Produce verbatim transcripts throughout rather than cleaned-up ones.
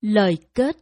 Lời kết.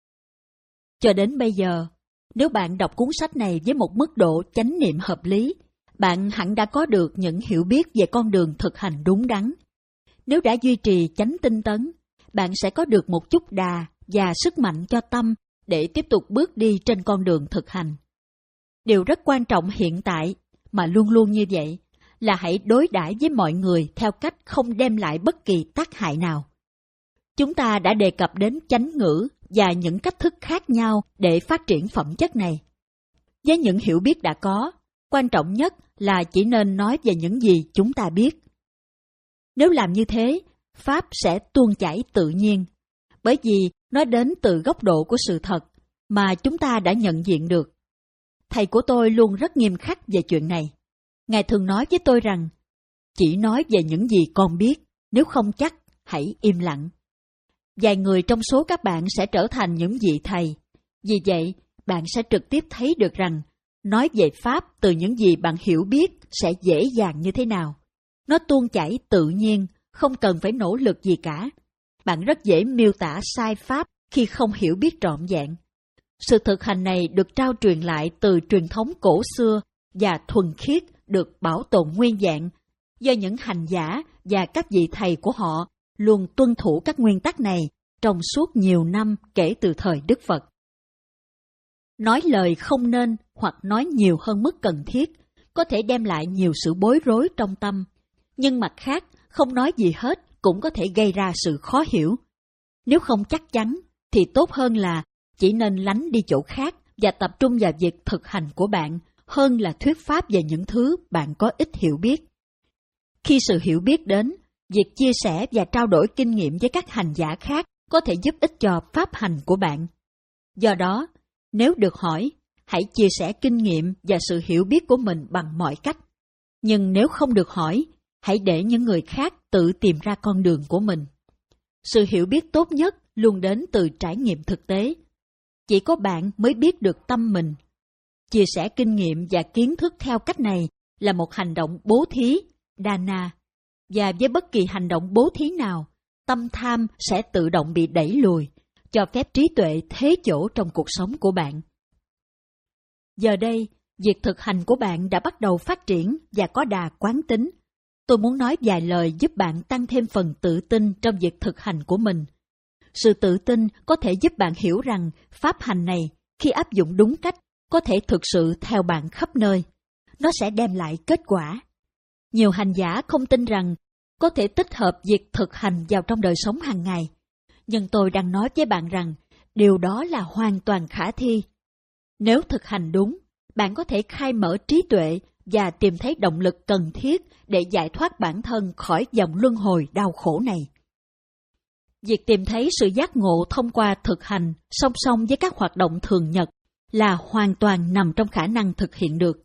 Cho đến bây giờ, nếu bạn đọc cuốn sách này với một mức độ chánh niệm hợp lý, bạn hẳn đã có được những hiểu biết về con đường thực hành đúng đắn. Nếu đã duy trì chánh tinh tấn, bạn sẽ có được một chút đà và sức mạnh cho tâm để tiếp tục bước đi trên con đường thực hành. Điều rất quan trọng hiện tại, mà luôn luôn như vậy, là hãy đối đãi với mọi người theo cách không đem lại bất kỳ tác hại nào. Chúng ta đã đề cập đến chánh ngữ và những cách thức khác nhau để phát triển phẩm chất này. Với những hiểu biết đã có, quan trọng nhất là chỉ nên nói về những gì chúng ta biết. Nếu làm như thế, Pháp sẽ tuôn chảy tự nhiên, bởi vì nó đến từ góc độ của sự thật mà chúng ta đã nhận diện được. Thầy của tôi luôn rất nghiêm khắc về chuyện này. Ngài thường nói với tôi rằng, chỉ nói về những gì con biết, nếu không chắc, hãy im lặng. Vài người trong số các bạn sẽ trở thành những vị thầy. Vì vậy, bạn sẽ trực tiếp thấy được rằng, nói về Pháp từ những gì bạn hiểu biết sẽ dễ dàng như thế nào. Nó tuôn chảy tự nhiên, không cần phải nỗ lực gì cả. Bạn rất dễ miêu tả sai Pháp khi không hiểu biết trọn vẹn. Sự thực hành này được trao truyền lại từ truyền thống cổ xưa và thuần khiết được bảo tồn nguyên vẹn do những hành giả và các vị thầy của họ luôn tuân thủ các nguyên tắc này trong suốt nhiều năm kể từ thời Đức Phật. Nói lời không nên hoặc nói nhiều hơn mức cần thiết có thể đem lại nhiều sự bối rối trong tâm, nhưng mặt khác không nói gì hết cũng có thể gây ra sự khó hiểu. Nếu không chắc chắn thì tốt hơn là chỉ nên lánh đi chỗ khác và tập trung vào việc thực hành của bạn hơn là thuyết pháp về những thứ bạn có ít hiểu biết. Khi sự hiểu biết đến, việc chia sẻ và trao đổi kinh nghiệm với các hành giả khác có thể giúp ích cho pháp hành của bạn. Do đó, nếu được hỏi, hãy chia sẻ kinh nghiệm và sự hiểu biết của mình bằng mọi cách. Nhưng nếu không được hỏi, hãy để những người khác tự tìm ra con đường của mình. Sự hiểu biết tốt nhất luôn đến từ trải nghiệm thực tế. Chỉ có bạn mới biết được tâm mình. Chia sẻ kinh nghiệm và kiến thức theo cách này là một hành động bố thí, dana. Và với bất kỳ hành động bố thí nào, tâm tham sẽ tự động bị đẩy lùi, cho phép trí tuệ thế chỗ trong cuộc sống của bạn. Giờ đây, việc thực hành của bạn đã bắt đầu phát triển và có đà quán tính. Tôi muốn nói vài lời giúp bạn tăng thêm phần tự tin trong việc thực hành của mình. Sự tự tin có thể giúp bạn hiểu rằng pháp hành này, khi áp dụng đúng cách, có thể thực sự theo bạn khắp nơi. Nó sẽ đem lại kết quả. Nhiều hành giả không tin rằng có thể tích hợp việc thực hành vào trong đời sống hàng ngày. Nhưng tôi đang nói với bạn rằng điều đó là hoàn toàn khả thi. Nếu thực hành đúng, bạn có thể khai mở trí tuệ và tìm thấy động lực cần thiết để giải thoát bản thân khỏi dòng luân hồi đau khổ này. Việc tìm thấy sự giác ngộ thông qua thực hành song song với các hoạt động thường nhật là hoàn toàn nằm trong khả năng thực hiện được.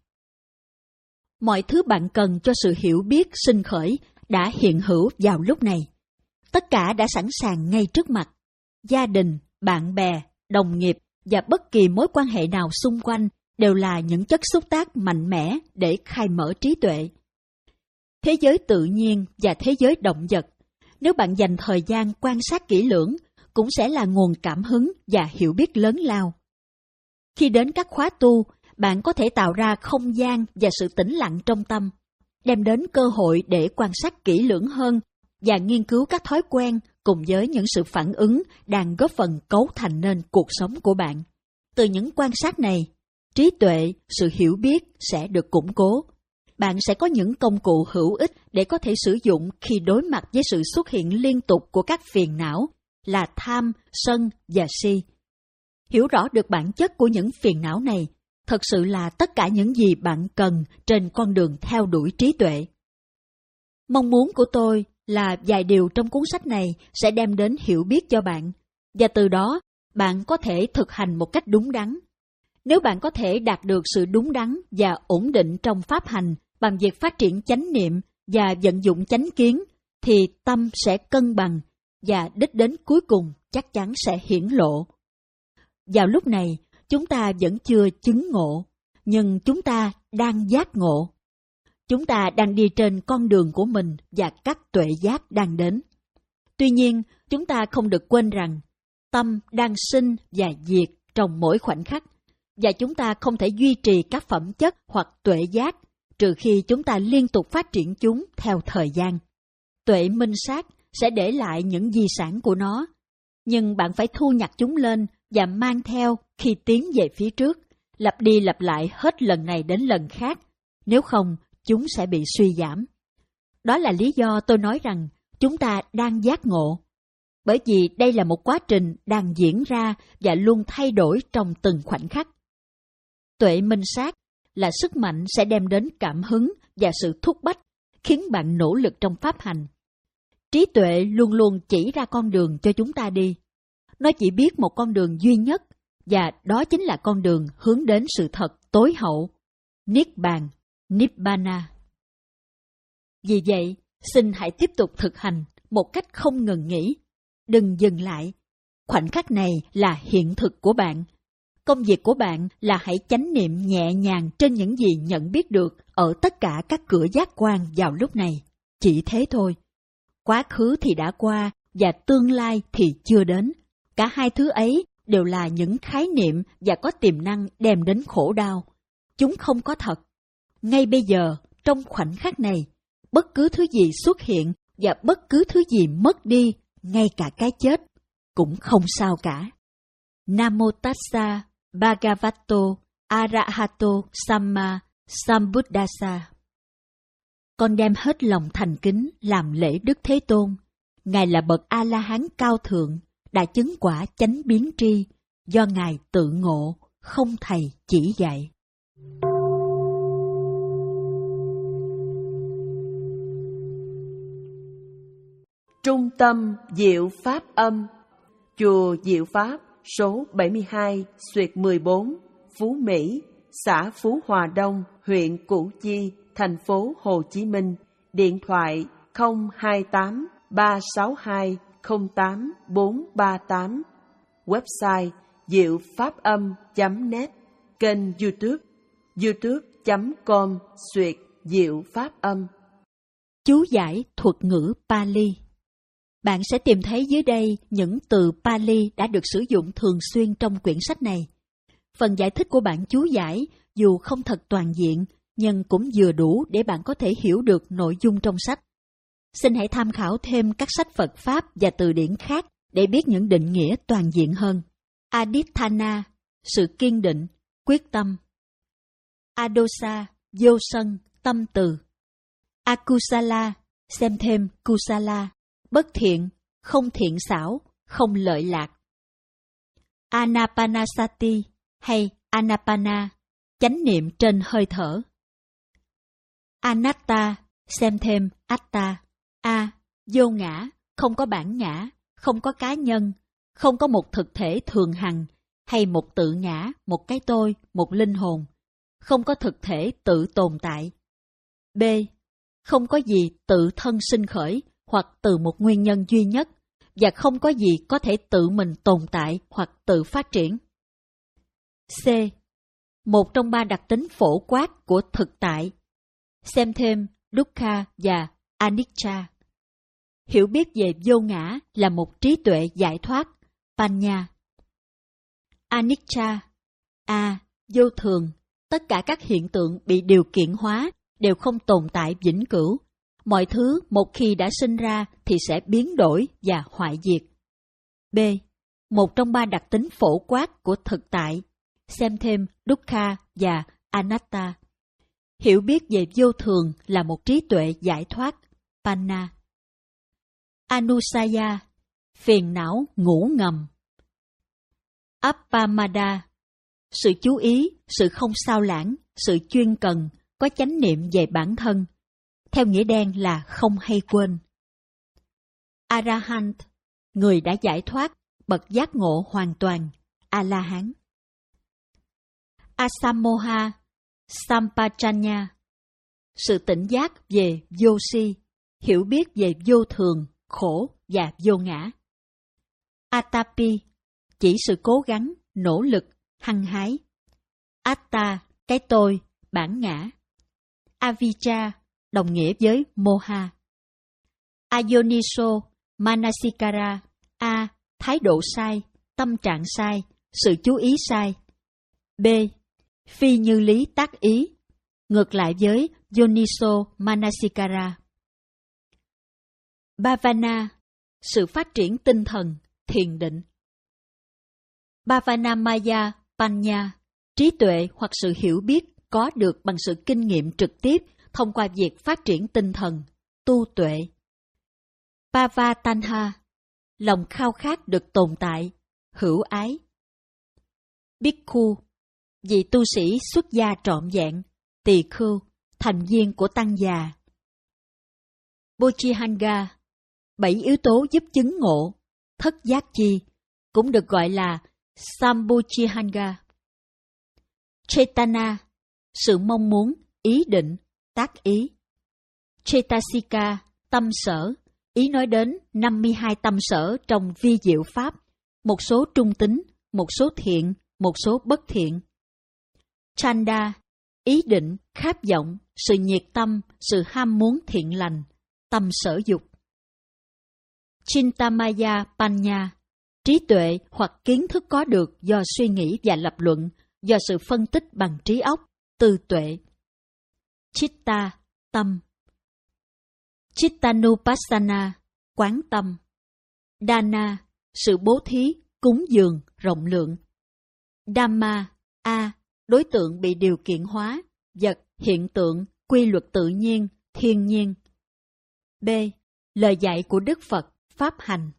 Mọi thứ bạn cần cho sự hiểu biết sinh khởi đã hiện hữu vào lúc này. Tất cả đã sẵn sàng ngay trước mặt. Gia đình, bạn bè, đồng nghiệp và bất kỳ mối quan hệ nào xung quanh đều là những chất xúc tác mạnh mẽ để khai mở trí tuệ. Thế giới tự nhiên và thế giới động vật, nếu bạn dành thời gian quan sát kỹ lưỡng, cũng sẽ là nguồn cảm hứng và hiểu biết lớn lao. Khi đến các khóa tu, bạn có thể tạo ra không gian và sự tĩnh lặng trong tâm, đem đến cơ hội để quan sát kỹ lưỡng hơn và nghiên cứu các thói quen cùng với những sự phản ứng đang góp phần cấu thành nên cuộc sống của bạn. Từ những quan sát này, trí tuệ, sự hiểu biết sẽ được củng cố. Bạn sẽ có những công cụ hữu ích để có thể sử dụng khi đối mặt với sự xuất hiện liên tục của các phiền não là tham, sân và si. Hiểu rõ được bản chất của những phiền não này thật sự là tất cả những gì bạn cần trên con đường theo đuổi trí tuệ. Mong muốn của tôi là vài điều trong cuốn sách này sẽ đem đến hiểu biết cho bạn, và từ đó bạn có thể thực hành một cách đúng đắn. Nếu bạn có thể đạt được sự đúng đắn và ổn định trong pháp hành bằng việc phát triển chánh niệm và vận dụng chánh kiến, thì tâm sẽ cân bằng và đích đến cuối cùng chắc chắn sẽ hiển lộ. Vào lúc này, chúng ta vẫn chưa chứng ngộ, nhưng chúng ta đang giác ngộ. Chúng ta đang đi trên con đường của mình và các tuệ giác đang đến. Tuy nhiên, chúng ta không được quên rằng, Tâm đang sinh và diệt trong mỗi khoảnh khắc, và chúng ta không thể duy trì các phẩm chất hoặc tuệ giác trừ khi chúng ta liên tục phát triển chúng theo thời gian. Tuệ minh sát sẽ để lại những di sản của nó, nhưng bạn phải thu nhặt chúng lên và mang theo khi tiến về phía trước, lặp đi lặp lại hết lần này đến lần khác, nếu không chúng sẽ bị suy giảm. Đó là lý do tôi nói rằng chúng ta đang giác ngộ, bởi vì đây là một quá trình đang diễn ra và luôn thay đổi trong từng khoảnh khắc. Tuệ minh sát là sức mạnh sẽ đem đến cảm hứng và sự thúc bách, khiến bạn nỗ lực trong pháp hành. Trí tuệ luôn luôn chỉ ra con đường cho chúng ta đi. Nó chỉ biết một con đường duy nhất, và đó chính là con đường hướng đến sự thật tối hậu, Niết Bàn, Nibbana. Vì vậy, xin hãy tiếp tục thực hành một cách không ngừng nghỉ. Đừng dừng lại. Khoảnh khắc này là hiện thực của bạn. Công việc của bạn là hãy chánh niệm nhẹ nhàng trên những gì nhận biết được ở tất cả các cửa giác quan vào lúc này. Chỉ thế thôi. Quá khứ thì đã qua và tương lai thì chưa đến. Cả hai thứ ấy đều là những khái niệm và có tiềm năng đem đến khổ đau. Chúng không có thật. Ngay bây giờ, trong khoảnh khắc này, bất cứ thứ gì xuất hiện và bất cứ thứ gì mất đi, ngay cả cái chết, cũng không sao cả. Namo Tassa Bhagavato Arahato Samma Sambuddhassa. Con đem hết lòng thành kính làm lễ Đức Thế Tôn. Ngài là bậc A-la-hán cao thượng, đã chứng quả chánh biến tri, do Ngài tự ngộ, không thầy chỉ dạy. Trung tâm Diệu Pháp Âm, Chùa Diệu Pháp, số bảy mươi hai, xuyệt mười bốn, Phú Mỹ, xã Phú Hòa Đông, huyện Củ Chi, thành phố Hồ Chí Minh. Điện thoại không hai tám ba sáu hai không tám bốn ba tám. Website diệu pháp âm chấm net. Kênh YouTube youtube chấm com xuyệt diệu pháp âm. Chú giải thuật ngữ Pali. Bạn sẽ tìm thấy dưới đây những từ Pali đã được sử dụng thường xuyên trong quyển sách này. Phần giải thích của bản chú giải dù không thật toàn diện, nhưng cũng vừa đủ để bạn có thể hiểu được nội dung trong sách. Xin hãy tham khảo thêm các sách Phật Pháp và từ điển khác để biết những định nghĩa toàn diện hơn. Adithana, sự kiên định, quyết tâm. Adosa, vô sân, tâm từ. Akusala, xem thêm Kusala, bất thiện, không thiện xảo, không lợi lạc. Anapanasati hay Anapana, chánh niệm trên hơi thở. Anatta, xem thêm Atta. A. Vô ngã, không có bản ngã, không có cá nhân, không có một thực thể thường hằng, hay một tự ngã, một cái tôi, một linh hồn, không có thực thể tự tồn tại. B. Không có gì tự thân sinh khởi hoặc từ một nguyên nhân duy nhất, và không có gì có thể tự mình tồn tại hoặc tự phát triển. C. Một trong ba đặc tính phổ quát của thực tại. Xem thêm Dukkha và Anicca. Hiểu biết về vô ngã là một trí tuệ giải thoát, Panya. Anicca. A. Vô thường. Tất cả các hiện tượng bị điều kiện hóa đều không tồn tại vĩnh cửu. Mọi thứ một khi đã sinh ra thì sẽ biến đổi và hoại diệt. B. Một trong ba đặc tính phổ quát của thực tại. Xem thêm Dukkha và Anatta. Hiểu biết về vô thường là một trí tuệ giải thoát, Panna. Anusaya, phiền não ngủ ngầm. Appamada, sự chú ý, sự không sao lãng, sự chuyên cần, có chánh niệm về bản thân. Theo nghĩa đen là không hay quên. Arahant, người đã giải thoát, bậc giác ngộ hoàn toàn, A-la-hán. Asamoha, Sampajanya, sự tỉnh giác về vô si, hiểu biết về vô thường, khổ và vô ngã. Atapi, chỉ sự cố gắng, nỗ lực, hăng hái. Atta, cái tôi, bản ngã. Avijja, đồng nghĩa với Moha. Ayoniso Manasikara, A, thái độ sai, tâm trạng sai, sự chú ý sai. B. Phi như lý tác ý, ngược lại với Yoniso Manasikara. Bhavana, sự phát triển tinh thần, thiền định. Bhavana Maya Panya, trí tuệ hoặc sự hiểu biết có được bằng sự kinh nghiệm trực tiếp thông qua việc phát triển tinh thần, tu tuệ. Bhavatanha, lòng khao khát được tồn tại, hữu ái. Bhikkhu, vị tu sĩ xuất gia trọn vẹn, tỳ khưu, thành viên của tăng già. Bodhihanga, bảy yếu tố giúp chứng ngộ, thất giác chi, cũng được gọi là Sambodhihanga. Chetana, sự mong muốn, ý định, tác ý. Chetasika, tâm sở, ý nói đến năm mươi hai tâm sở trong vi diệu pháp, một số trung tính, một số thiện, một số bất thiện. Chanda, ý định, khát vọng, sự nhiệt tâm, sự ham muốn thiện lành, tâm sở dục. Chintamaya Panya, trí tuệ hoặc kiến thức có được do suy nghĩ và lập luận, do sự phân tích bằng trí óc, tư tuệ. Chitta, tâm. Chittanupassana, quán tâm. Dana, sự bố thí, cúng dường, rộng lượng. Dhamma, a, đối tượng bị điều kiện hóa, vật, hiện tượng, quy luật tự nhiên, thiên nhiên. B. Lời dạy của Đức Phật, pháp hành.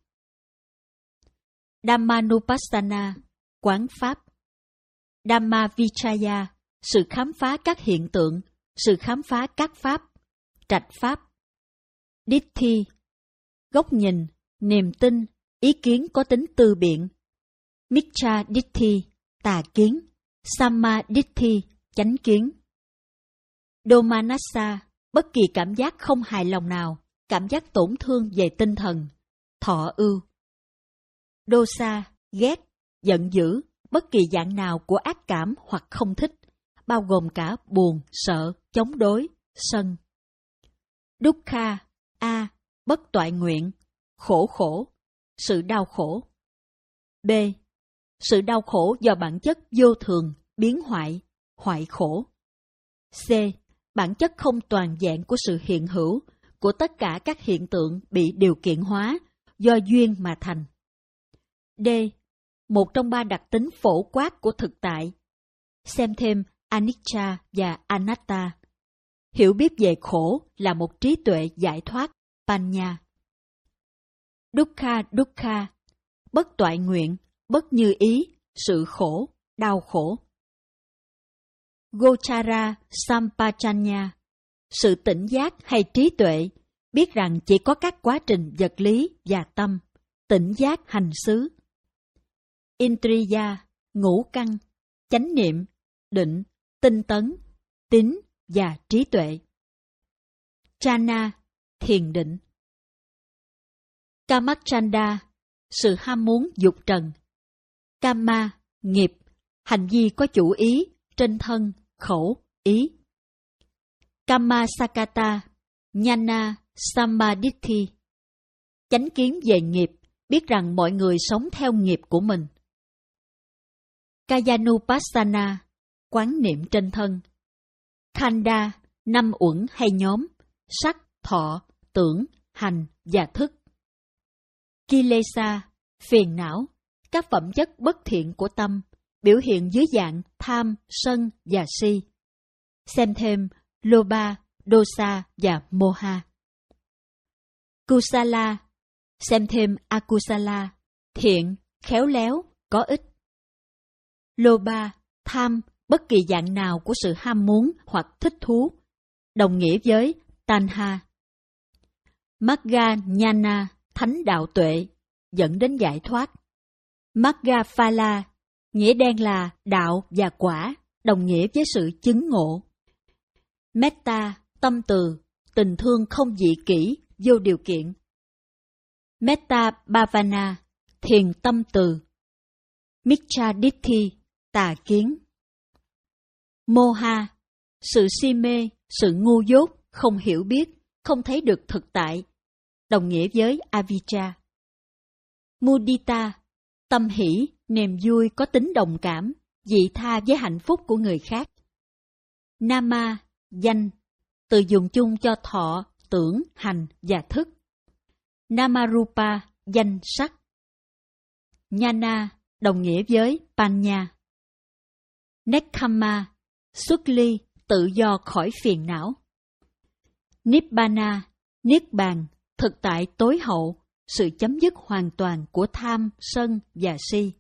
Dhammanupassana, quán pháp. Dhamma Vichaya, sự khám phá các hiện tượng, sự khám phá các pháp, trạch pháp. Ditti, góc nhìn, niềm tin, ý kiến có tính tư biện. Miccha Ditti, tà kiến. Samma Ditti, chánh kiến. Domanassa, bất kỳ cảm giác không hài lòng nào, cảm giác tổn thương về tinh thần, thọ ưu. Dosa, ghét, giận dữ, bất kỳ dạng nào của ác cảm hoặc không thích, bao gồm cả buồn, sợ, chống đối, sân. Dukkha, a, bất toại nguyện, khổ khổ, sự đau khổ. B. Sự đau khổ do bản chất vô thường, biến hoại, hoại khổ. C. Bản chất không toàn vẹn của sự hiện hữu, của tất cả các hiện tượng bị điều kiện hóa, do duyên mà thành. D. Một trong ba đặc tính phổ quát của thực tại. Xem thêm Anicca và Anatta. Hiểu biết về khổ là một trí tuệ giải thoát, Panya. Dukkha Dukkha, bất toại nguyện, bất như ý, sự khổ, đau khổ. Gochara Sampajanya, sự tỉnh giác hay trí tuệ, biết rằng chỉ có các quá trình vật lý và tâm, tỉnh giác hành xứ. Indriya, ngũ căn, chánh niệm, định, tinh tấn, tín và trí tuệ. Chana, thiền định. Kamachanda, sự ham muốn dục trần. Kama, nghiệp, hành vi có chủ ý, trên thân, khẩu, ý. Kammasakata, Jnana Sammaditthi, chánh kiến về nghiệp, biết rằng mọi người sống theo nghiệp của mình. Kayanupassana, quán niệm trên thân. Khanda, năm uẩn hay nhóm, sắc, thọ, tưởng, hành và thức. Kilesa, phiền não, các phẩm chất bất thiện của tâm, biểu hiện dưới dạng tham, sân và si. Xem thêm Lobha, Dosa và Moha. Kusala, xem thêm Akusala, thiện, khéo léo, có ích. Lobha, tham, bất kỳ dạng nào của sự ham muốn hoặc thích thú, đồng nghĩa với Tanha. Magga Jnana, thánh đạo tuệ, dẫn đến giải thoát. Magga Phala, nghĩa đen là đạo và quả, đồng nghĩa với sự chứng ngộ. Metta, tâm từ, tình thương không dị kỷ, vô điều kiện. Metta Bhavana, thiền tâm từ. Miccha Ditti, tà kiến. Moha, sự si mê, sự ngu dốt, không hiểu biết, không thấy được thực tại, đồng nghĩa với Avijja. Mudita, Tâm hỷ, niềm vui có tính đồng cảm, vị tha với hạnh phúc của người khác. Nama, danh, từ dùng chung cho thọ, tưởng, hành và thức. Namarupa, danh sắc. Jnana, đồng nghĩa với Panya. Nekkhamma, xuất ly, tự do khỏi phiền não. Nibbana, niết bàn, thực tại tối hậu, sự chấm dứt hoàn toàn của tham, sân và si.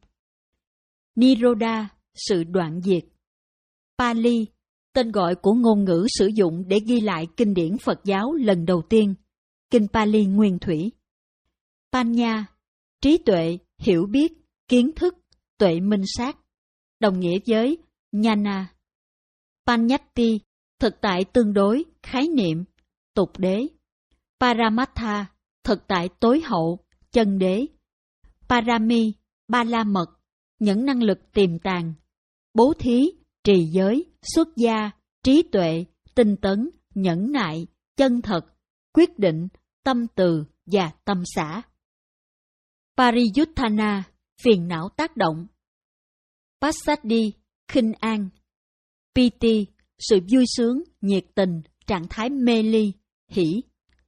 Nirodha, sự đoạn diệt. Pali, tên gọi của ngôn ngữ sử dụng để ghi lại kinh điển Phật giáo lần đầu tiên, Kinh Pali Nguyên Thủy. Panya, trí tuệ, hiểu biết, kiến thức, tuệ minh sát, đồng nghĩa với Jnana. Panyati, thực tại tương đối, khái niệm, tục đế. Paramatha, thực tại tối hậu, chân đế. Parami, ba la mật, những năng lực tiềm tàng. Bố thí, trì giới, xuất gia, trí tuệ, tinh tấn, nhẫn nại, chân thật, quyết định, tâm từ và tâm xả. Pariyuthana, phiền não tác động. Passaddhi, khinh an. Piti, sự vui sướng, nhiệt tình, trạng thái mê ly, hỷ.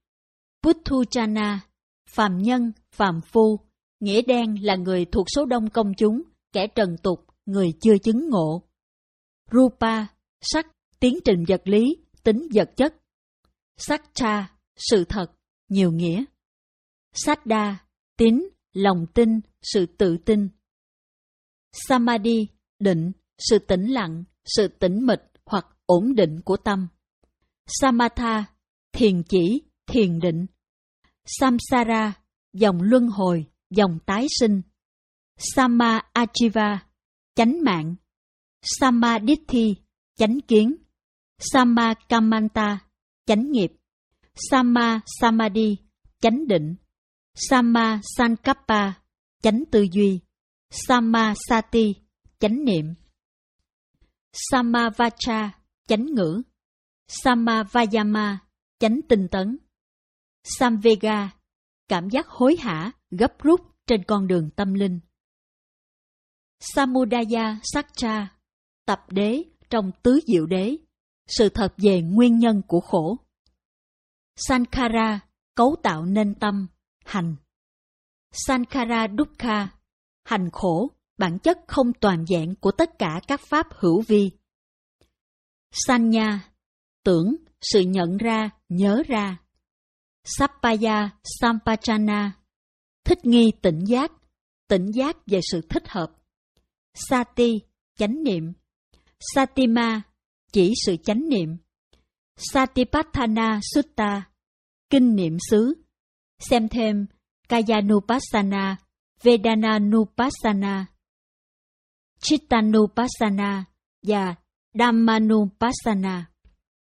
Puthujana, phàm nhân, phàm phu, nghĩa đen là người thuộc số đông công chúng, kẻ trần tục, người chưa chứng ngộ. Rupa, sắc, tiến trình vật lý, tính vật chất. Satcha, sự thật, nhiều nghĩa. Saddha, tín, lòng tin, sự tự tin. Samadhi, định, sự tĩnh lặng, sự tĩnh mịch hoặc ổn định của tâm. Samatha, thiền chỉ, thiền định. Samsara, dòng luân hồi, dòng tái sinh. Samma Ajiva, chánh mạng. Samaditthi, chánh kiến. Samma Kammanta, chánh nghiệp. Samma Samadhi, chánh định. Samma Sankappa, chánh tư duy. Samma Sati, chánh niệm. Samma Vacha, chánh ngữ. Samma Vayama, chánh tinh tấn. Samvega, cảm giác hối hả, gấp rút trên con đường tâm linh. Samudaya Sakcha, tập đế trong tứ diệu đế, sự thật về nguyên nhân của khổ. Sankhara, cấu tạo nên tâm, hành. Sankhara Dukkha, hành khổ, bản chất không toàn vẹn của tất cả các pháp hữu vi. Sanya, tưởng, sự nhận ra, nhớ ra. Sappaya Sampajana, thích nghi tỉnh giác, tỉnh giác về sự thích hợp. Sati, chánh niệm. Satima, chỉ sự chánh niệm. Satipatthana Sutta, kinh niệm xứ. Xem thêm Kayanupassana, Vedananupassana, Chittanupassana và Dhammanupassana.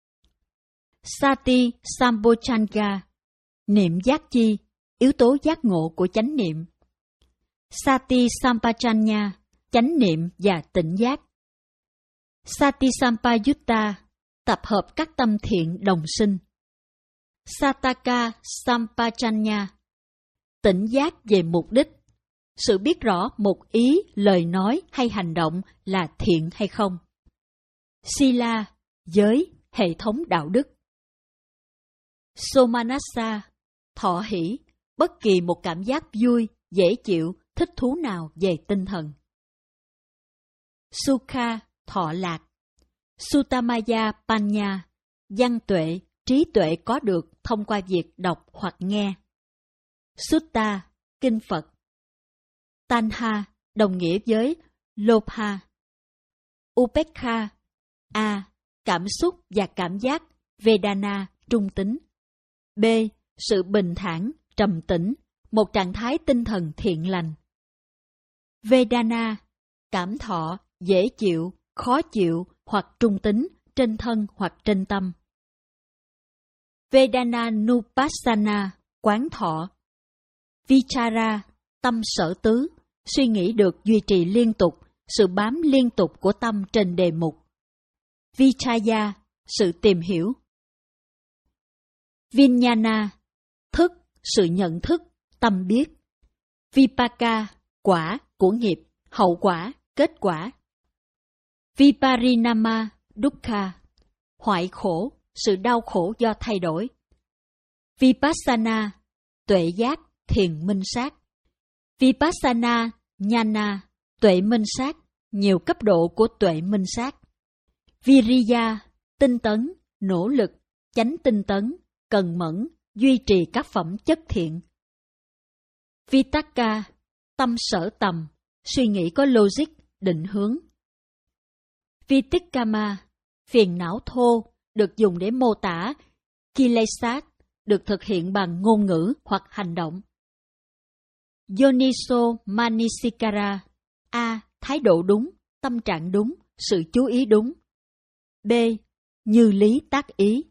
Sati Sambhojjhanga, niệm giác chi, yếu tố giác ngộ của chánh niệm. Sati Sampajanya, chánh niệm và tỉnh giác. Sati Sampayutta, tập hợp các tâm thiện đồng sinh. Sataka Sampajanya, tỉnh giác về mục đích, sự biết rõ một ý, lời nói hay hành động là thiện hay không. Sila, giới, hệ thống đạo đức. Somanassa, thọ hỷ, bất kỳ một cảm giác vui, dễ chịu, thích thú nào về tinh thần. Sukha, thọ lạc. Sutamaya Panya, văn tuệ, trí tuệ có được thông qua việc đọc hoặc nghe. Sutta, kinh Phật. Tanha, đồng nghĩa với Lobha. Upekha, A, cảm xúc và cảm giác. Vedana, trung tính. B, sự bình thản, trầm tĩnh, một trạng thái tinh thần thiện lành. Vedana, cảm thọ, dễ chịu, khó chịu hoặc trung tính, trên thân hoặc trên tâm. Vedananupassana, quán thọ. Vichara, tâm sở tứ, suy nghĩ được duy trì liên tục, sự bám liên tục của tâm trên đề mục. Vichaya, sự tìm hiểu. Vijnana, thức, sự nhận thức, tâm biết. Vipaka, quả, của nghiệp, hậu quả, kết quả. Viparinama dukkha, hoại khổ, sự đau khổ do thay đổi. Vipassana, tuệ giác, thiền minh sát. Vipassana Jnana, tuệ minh sát, nhiều cấp độ của tuệ minh sát. Viriya, tinh tấn, nỗ lực, chánh tinh tấn, cần mẫn, duy trì các phẩm chất thiện. Vitakka, tâm sở tầm, suy nghĩ có logic, định hướng. Vitikkama, phiền não thô, được dùng để mô tả. Kilesat, được thực hiện bằng ngôn ngữ hoặc hành động. Yoniso Manasikara, A. Thái độ đúng, tâm trạng đúng, sự chú ý đúng. B. Như lý tác ý.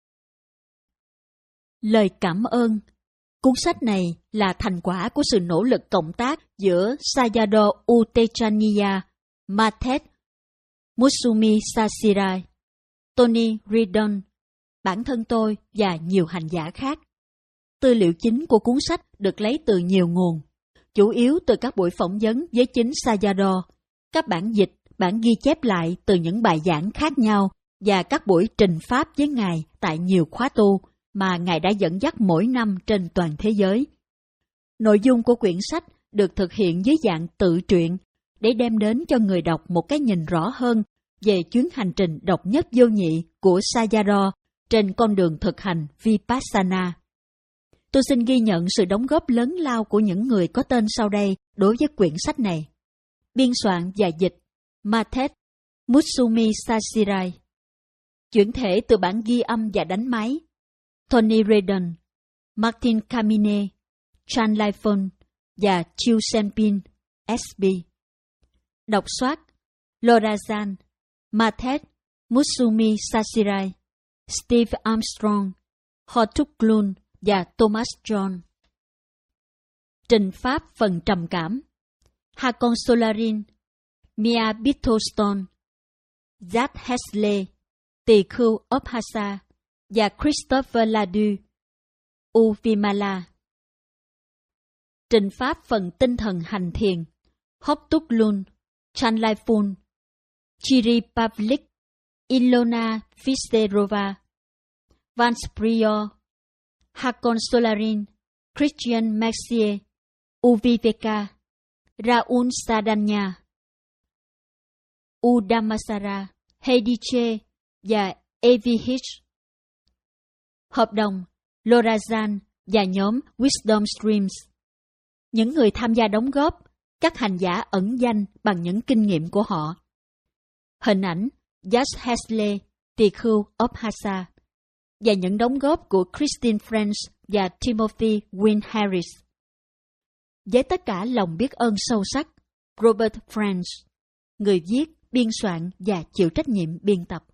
Lời cảm ơn. Cuốn sách này là thành quả của sự nỗ lực cộng tác giữa Sayadaw U Tejaniya, Mathet Mutsumi Sashirai, Tony Ridon, bản thân tôi và nhiều hành giả khác. Tư liệu chính của cuốn sách được lấy từ nhiều nguồn, chủ yếu từ các buổi phỏng vấn với chính Sayadaw, các bản dịch, bản ghi chép lại từ những bài giảng khác nhau và các buổi trình pháp với Ngài tại nhiều khóa tu mà Ngài đã dẫn dắt mỗi năm trên toàn thế giới. Nội dung của quyển sách được thực hiện dưới dạng tự truyện để đem đến cho người đọc một cái nhìn rõ hơn về chuyến hành trình độc nhất vô nhị của Sayadaw trên con đường thực hành Vipassana. Tôi xin ghi nhận sự đóng góp lớn lao của những người có tên sau đây đối với quyển sách này. Biên soạn và dịch Mathet Mutsumi Sashirai. Chuyển thể từ bản ghi âm và đánh máy Tony Redden, Martin Kamine, Chan Lai-phon và Chiu Senpin, ét bê. Đọc soát Lorazan, Mathet Mutsumi Sashirai, Steve Armstrong, Ho Tuk Lun và Thomas John. Trình pháp phần trầm cảm Hakon Solarin, Mia Bittlestone, Zach Hesley, Tỳ khưu Obhasa và Christopher Ladu, U Vimala. Trình pháp phần tinh thần hành thiền Ho Tuk Lun, Chan Lai-phon, Chiri Pavlik, Ilona Fisterova, Vance Prior, Hakon Solarin, Christian Maxier, Uviveka, Raul Sadanya, Udamasara, Heidiche và Avi Hitch. Hợp đồng Lorazan và nhóm Wisdom Streams. Những người tham gia đóng góp, các hành giả ẩn danh bằng những kinh nghiệm của họ. Hình ảnh Josh Hesley, tỳ khưu Obhasa, và những đóng góp của Christine French và Timothy Wynne Harris. Với tất cả lòng biết ơn sâu sắc, Robert French, người viết, biên soạn và chịu trách nhiệm biên tập.